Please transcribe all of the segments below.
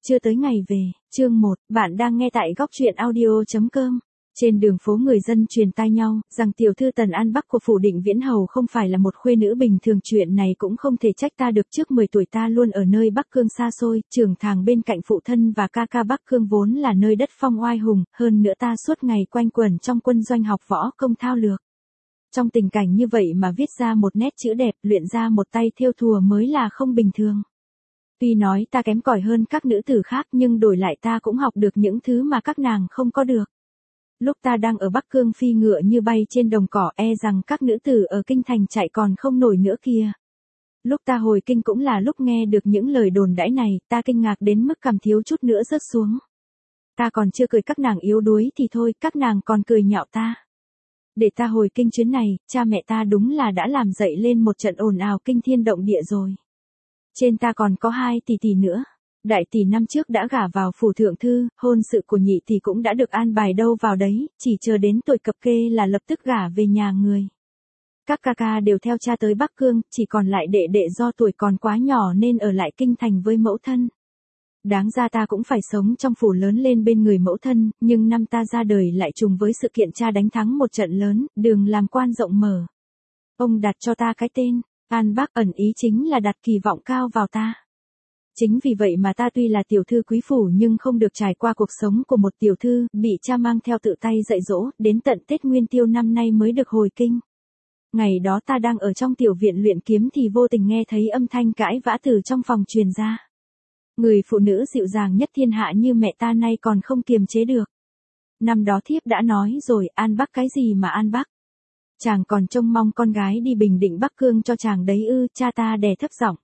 Chưa tới ngày về, chương 1, bạn đang nghe tại góc truyện audio.com. Trên đường phố người dân truyền tai nhau, rằng tiểu thư Tần An Bắc của phủ Định Viễn Hầu không phải là một khuê nữ bình thường, chuyện này cũng không thể trách ta được, trước 10 tuổi ta luôn ở nơi Bắc Cương xa xôi, trưởng thành bên cạnh phụ thân và ca ca. Bắc Cương vốn là nơi đất phong oai hùng, hơn nữa ta suốt ngày quanh quẩn trong quân doanh học võ công thao lược. Trong tình cảnh như vậy mà viết ra một nét chữ đẹp, luyện ra một tay thêu thùa mới là không bình thường. Tuy nói ta kém cỏi hơn các nữ tử khác nhưng đổi lại ta cũng học được những thứ mà các nàng không có được. Lúc ta đang ở Bắc Cương phi ngựa như bay trên đồng cỏ, e rằng các nữ tử ở kinh thành chạy còn không nổi nữa kia. Lúc ta hồi kinh cũng là lúc nghe được những lời đồn đãi này, ta kinh ngạc đến mức cằm thiếu chút nữa rớt xuống. Ta còn chưa cười các nàng yếu đuối thì thôi, các nàng còn cười nhạo ta. Để ta hồi kinh chuyến này, cha mẹ ta đúng là đã làm dậy lên một trận ồn ào kinh thiên động địa rồi. Trên ta còn có 2 tỷ tỷ nữa. Đại tỷ năm trước đã gả vào phủ thượng thư, hôn sự của nhị tỷ cũng đã được an bài đâu vào đấy, chỉ chờ đến tuổi cập kê là lập tức gả về nhà người. Các ca ca đều theo cha tới Bắc Cương, chỉ còn lại đệ đệ do tuổi còn quá nhỏ nên ở lại kinh thành với mẫu thân. Đáng ra ta cũng phải sống trong phủ lớn lên bên người mẫu thân, nhưng năm ta ra đời lại trùng với sự kiện cha đánh thắng một trận lớn, đường làm quan rộng mở. Ông đặt cho ta cái tên An Bắc, ẩn ý chính là đặt kỳ vọng cao vào ta. Chính vì vậy mà ta tuy là tiểu thư quý phủ nhưng không được trải qua cuộc sống của một tiểu thư, bị cha mang theo tự tay dạy dỗ, đến tận Tết Nguyên Tiêu năm nay mới được hồi kinh. Ngày đó ta đang ở trong tiểu viện luyện kiếm thì vô tình nghe thấy âm thanh cãi vã từ trong phòng truyền ra. Người phụ nữ dịu dàng nhất thiên hạ như mẹ ta nay còn không kiềm chế được. Năm đó thiếp đã nói rồi, An Bắc cái gì mà An Bắc? Chàng còn trông mong con gái đi Bình Định Bắc Cương cho chàng đấy ư? Cha ta đè thấp giọng.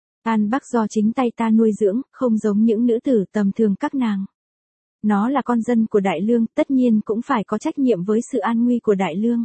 An Bắc do chính tay ta nuôi dưỡng, không giống những nữ tử tầm thường các nàng. Nó là con dân của Đại Lương, tất nhiên cũng phải có trách nhiệm với sự an nguy của Đại Lương.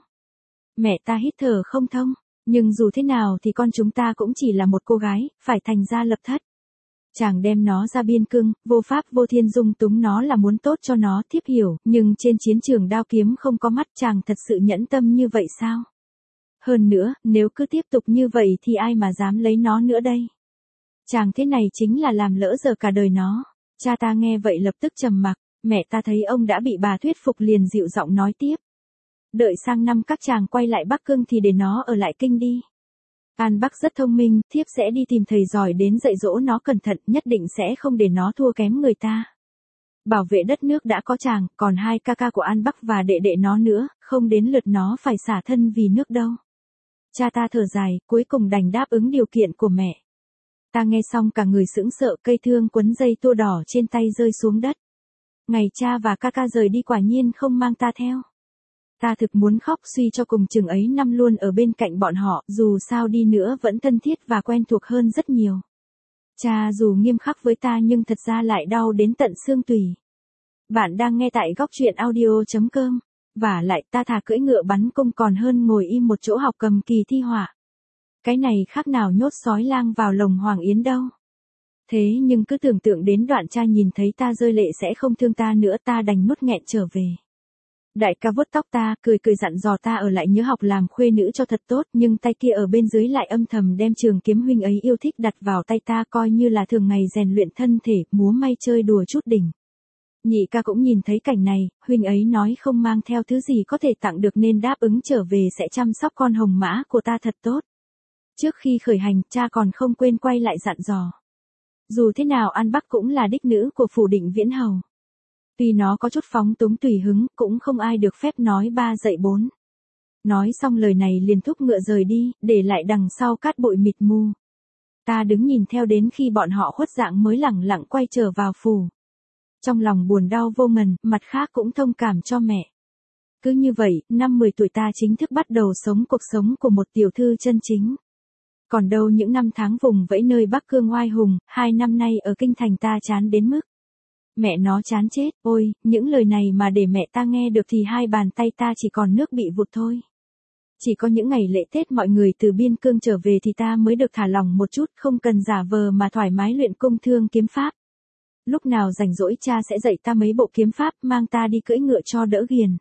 Mẹ ta hít thở không thông, nhưng dù thế nào thì con chúng ta cũng chỉ là một cô gái, phải thành gia lập thất. Chàng đem nó ra biên cương, vô pháp vô thiên dung túng nó là muốn tốt cho nó, thiếp hiểu, nhưng trên chiến trường đao kiếm không có mắt, chàng thật sự nhẫn tâm như vậy sao? Hơn nữa, nếu cứ tiếp tục như vậy thì ai mà dám lấy nó nữa đây? Chàng thế này chính là làm lỡ giờ cả đời nó. Cha ta nghe vậy lập tức trầm mặc, mẹ ta thấy ông đã bị bà thuyết phục liền dịu giọng nói tiếp. Đợi sang năm các chàng quay lại Bắc Cương thì để nó ở lại kinh đi. An Bắc rất thông minh, thiếp sẽ đi tìm thầy giỏi đến dạy dỗ nó cẩn thận, nhất định sẽ không để nó thua kém người ta. Bảo vệ đất nước đã có chàng, còn 2 ca ca của An Bắc và đệ đệ nó nữa, không đến lượt nó phải xả thân vì nước đâu. Cha ta thở dài, cuối cùng đành đáp ứng điều kiện của mẹ. Ta nghe xong cả người sững sờ, cây thương quấn dây tua đỏ trên tay rơi xuống đất. Ngày cha và ca ca rời đi quả nhiên không mang ta theo. Ta thực muốn khóc, suy cho cùng chừng ấy năm luôn ở bên cạnh bọn họ, dù sao đi nữa vẫn thân thiết và quen thuộc hơn rất nhiều. Cha dù nghiêm khắc với ta nhưng thật ra lại đau đến tận xương tủy. Bạn đang nghe tại góc truyện audio.com. Vả lại ta thà cưỡi ngựa bắn cung còn hơn ngồi im một chỗ học cầm kỳ thi họa. Cái này khác nào nhốt sói lang vào lồng Hoàng Yến đâu. Thế nhưng cứ tưởng tượng đến đoạn cha nhìn thấy ta rơi lệ sẽ không thương ta nữa, ta đành nuốt nghẹn trở về. Đại ca vuốt tóc ta, cười cười dặn dò ta ở lại nhớ học làm khuê nữ cho thật tốt, nhưng tay kia ở bên dưới lại âm thầm đem trường kiếm huynh ấy yêu thích đặt vào tay ta, coi như là thường ngày rèn luyện thân thể, múa may chơi đùa chút đỉnh. Nhị ca cũng nhìn thấy cảnh này, huynh ấy nói không mang theo thứ gì có thể tặng được nên đáp ứng trở về sẽ chăm sóc con hồng mã của ta thật tốt. Trước khi khởi hành, cha còn không quên quay lại dặn dò. Dù thế nào An Bắc cũng là đích nữ của phủ Định Viễn Hầu. Tuy nó có chút phóng túng tùy hứng, cũng không ai được phép nói 3 dạy 4. Nói xong lời này liền thúc ngựa rời đi, để lại đằng sau cát bụi mịt mù. Ta đứng nhìn theo đến khi bọn họ khuất dạng mới lẳng lặng quay trở vào phủ. Trong lòng buồn đau vô ngần, mặt khác cũng thông cảm cho mẹ. Cứ như vậy, năm 10 tuổi ta chính thức bắt đầu sống cuộc sống của một tiểu thư chân chính. Còn đâu những năm tháng vùng vẫy nơi Bắc Cương oai hùng, 2 năm nay ở kinh thành ta chán đến mức. Mẹ nó chán chết, ôi, những lời này mà để mẹ ta nghe được thì 2 bàn tay ta chỉ còn nước bị vụt thôi. Chỉ có những ngày lễ Tết mọi người từ biên cương trở về thì ta mới được thả lỏng một chút, không cần giả vờ mà thoải mái luyện cung thương kiếm pháp. Lúc nào rảnh rỗi cha sẽ dạy ta mấy bộ kiếm pháp, mang ta đi cưỡi ngựa cho đỡ ghiền.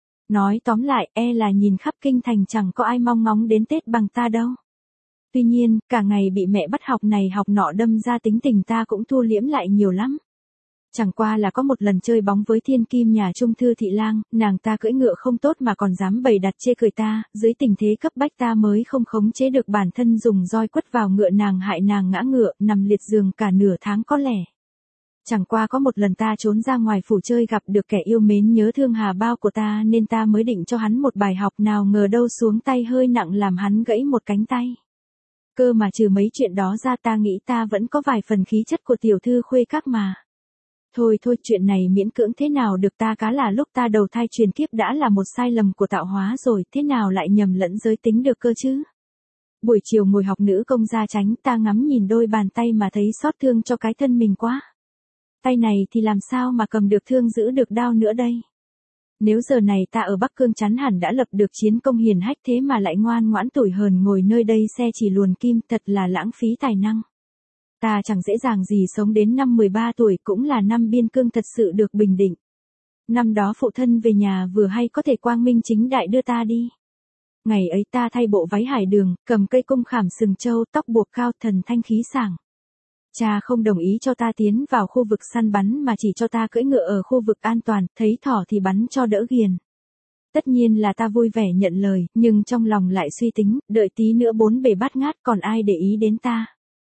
Nói tóm lại, e là nhìn khắp kinh thành chẳng có ai mong ngóng đến Tết bằng ta đâu. Tuy nhiên, cả ngày bị mẹ bắt học này học nọ đâm ra tính tình ta cũng thu liễm lại nhiều lắm. Chẳng qua là có một lần chơi bóng với thiên kim nhà Trung Thư Thị Lang, nàng ta cưỡi ngựa không tốt mà còn dám bày đặt chê cười ta, dưới tình thế cấp bách ta mới không khống chế được bản thân dùng roi quất vào ngựa nàng hại nàng ngã ngựa, nằm liệt giường cả nửa tháng có lẽ. Chẳng qua có một lần ta trốn ra ngoài phủ chơi gặp được kẻ yêu mến nhớ thương hà bao của ta nên ta mới định cho hắn một bài học, nào ngờ đâu xuống tay hơi nặng làm hắn gãy một cánh tay. Cơ mà trừ mấy chuyện đó ra ta nghĩ ta vẫn có vài phần khí chất của tiểu thư khuê các mà. Thôi chuyện này miễn cưỡng thế nào được, ta cá là lúc ta đầu thai truyền kiếp đã là một sai lầm của tạo hóa rồi, thế nào lại nhầm lẫn giới tính được cơ chứ. Buổi chiều ngồi học nữ công gia chánh, ta ngắm nhìn đôi bàn tay mà thấy xót thương cho cái thân mình quá. Tay này thì làm sao mà cầm được thương giữ được đao nữa đây. Nếu giờ này ta ở Bắc Cương chắn hẳn đã lập được chiến công hiển hách, thế mà lại ngoan ngoãn tủi hờn ngồi nơi đây xe chỉ luồn kim, thật là lãng phí tài năng. Ta chẳng dễ dàng gì sống đến năm 13 tuổi, cũng là năm biên cương thật sự được bình định. Năm đó phụ thân về nhà vừa hay có thể quang minh chính đại đưa ta đi. Ngày ấy ta thay bộ váy hải đường, cầm cây cung khảm sừng trâu, tóc buộc cao, thần thanh khí sảng. Cha không đồng ý cho ta tiến vào khu vực săn bắn mà chỉ cho ta cưỡi ngựa ở khu vực an toàn, thấy thỏ thì bắn cho đỡ ghiền. Tất nhiên là ta vui vẻ nhận lời, nhưng trong lòng lại suy tính, đợi tí nữa bốn bề bát ngát còn ai để ý đến ta.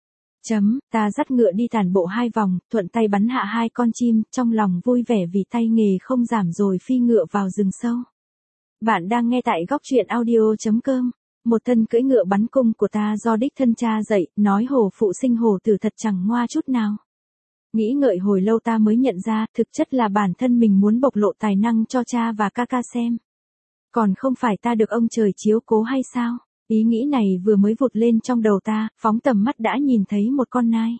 Ta dắt ngựa đi tản bộ 2 vòng, thuận tay bắn hạ 2 con chim, trong lòng vui vẻ vì tay nghề không giảm rồi phi ngựa vào rừng sâu. Bạn đang nghe tại góc truyện audio.com. Một thân cưỡi ngựa bắn cung của ta do đích thân cha dạy, nói hổ phụ sinh hổ tử thật chẳng ngoa chút nào. Nghĩ ngợi hồi lâu ta mới nhận ra, thực chất là bản thân mình muốn bộc lộ tài năng cho cha và ca ca xem. Còn không phải ta được ông trời chiếu cố hay sao? Ý nghĩ này vừa mới vụt lên trong đầu ta, phóng tầm mắt đã nhìn thấy một con nai.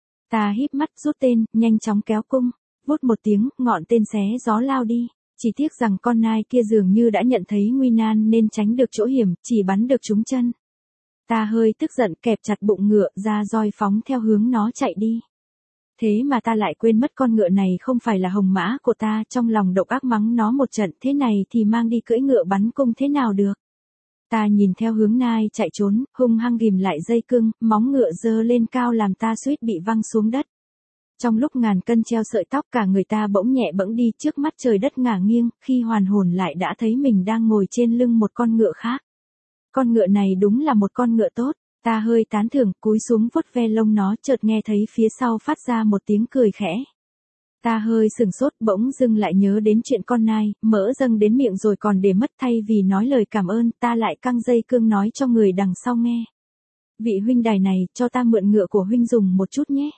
Ta híp mắt rút tên, nhanh chóng kéo cung, vút một tiếng, ngọn tên xé gió lao đi. Chỉ tiếc rằng con nai kia dường như đã nhận thấy nguy nan nên tránh được chỗ hiểm, chỉ bắn được trúng chân. Ta hơi tức giận kẹp chặt bụng ngựa ra roi phóng theo hướng nó chạy đi. Thế mà ta lại quên mất con ngựa này không phải là hồng mã của ta, trong lòng độc ác mắng nó một trận, thế này thì mang đi cưỡi ngựa bắn cung thế nào được. Ta nhìn theo hướng nai chạy trốn, hung hăng ghìm lại dây cương, móng ngựa giơ lên cao làm ta suýt bị văng xuống đất. Trong lúc ngàn cân treo sợi tóc cả người ta bỗng nhẹ bẫng đi, trước mắt trời đất ngả nghiêng, khi hoàn hồn lại đã thấy mình đang ngồi trên lưng một con ngựa khác. Con ngựa này đúng là một con ngựa tốt, ta hơi tán thưởng, cúi xuống vuốt ve lông nó, chợt nghe thấy phía sau phát ra một tiếng cười khẽ. Ta hơi sừng sốt, bỗng dưng lại nhớ đến chuyện con nai, mỡ dâng đến miệng rồi còn để mất, thay vì nói lời cảm ơn, ta lại căng dây cương nói cho người đằng sau nghe. Vị huynh đài này, cho ta mượn ngựa của huynh dùng một chút nhé.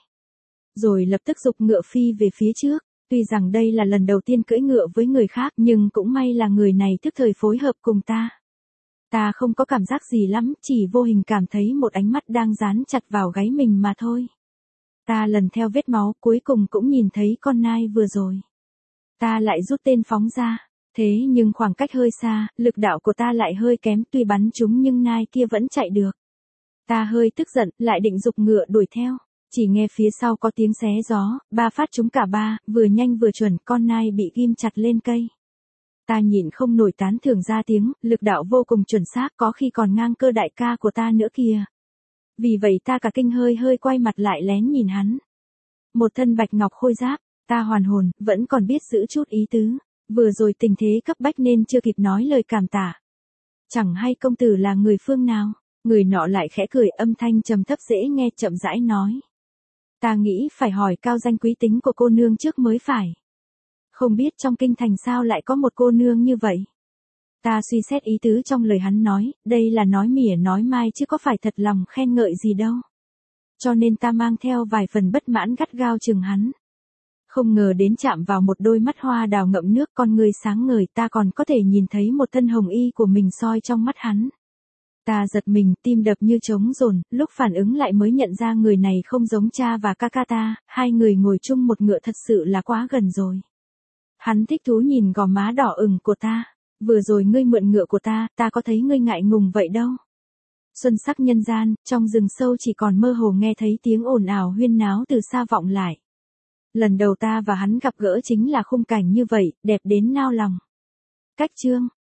Rồi lập tức giục ngựa phi về phía trước, tuy rằng đây là lần đầu tiên cưỡi ngựa với người khác nhưng cũng may là người này thức thời phối hợp cùng ta. Ta không có cảm giác gì lắm, chỉ vô hình cảm thấy một ánh mắt đang dán chặt vào gáy mình mà thôi. Ta lần theo vết máu cuối cùng cũng nhìn thấy con nai vừa rồi. Ta lại rút tên phóng ra, thế nhưng khoảng cách hơi xa, lực đạo của ta lại hơi kém, tuy bắn trúng nhưng nai kia vẫn chạy được. Ta hơi tức giận, lại định giục ngựa đuổi theo. Chỉ nghe phía sau có tiếng xé gió, 3 phát trúng cả 3, vừa nhanh vừa chuẩn, con nai bị ghim chặt lên cây. Ta nhịn không nổi tán thưởng ra tiếng, lực đạo vô cùng chuẩn xác, có khi còn ngang cơ đại ca của ta nữa kìa. Vì vậy ta cả kinh hơi quay mặt lại lén nhìn hắn. Một thân bạch ngọc khôi giáp, ta hoàn hồn, vẫn còn biết giữ chút ý tứ. Vừa rồi tình thế cấp bách nên chưa kịp nói lời cảm tạ. Chẳng hay công tử là người phương nào? Người nọ lại khẽ cười, âm thanh trầm thấp dễ nghe, chậm rãi nói. Ta nghĩ phải hỏi cao danh quý tính của cô nương trước mới phải. Không biết trong kinh thành sao lại có một cô nương như vậy. Ta suy xét ý tứ trong lời hắn nói, đây là nói mỉa nói mai chứ có phải thật lòng khen ngợi gì đâu. Cho nên ta mang theo vài phần bất mãn gắt gao chừng hắn. Không ngờ đến chạm vào một đôi mắt hoa đào ngậm nước, con người sáng ngời, ta còn có thể nhìn thấy một thân hồng y của mình soi trong mắt hắn. Ta giật mình, tim đập như trống dồn, lúc phản ứng lại mới nhận ra người này không giống cha và ca ca ta, hai người ngồi chung một ngựa thật sự là quá gần rồi. Hắn thích thú nhìn gò má đỏ ửng của ta. Vừa rồi ngươi mượn ngựa của ta, ta có thấy ngươi ngại ngùng vậy đâu. Xuân sắc nhân gian, trong rừng sâu chỉ còn mơ hồ nghe thấy tiếng ồn ào huyên náo từ xa vọng lại. Lần đầu ta và hắn gặp gỡ chính là khung cảnh như vậy, đẹp đến nao lòng. Cách chương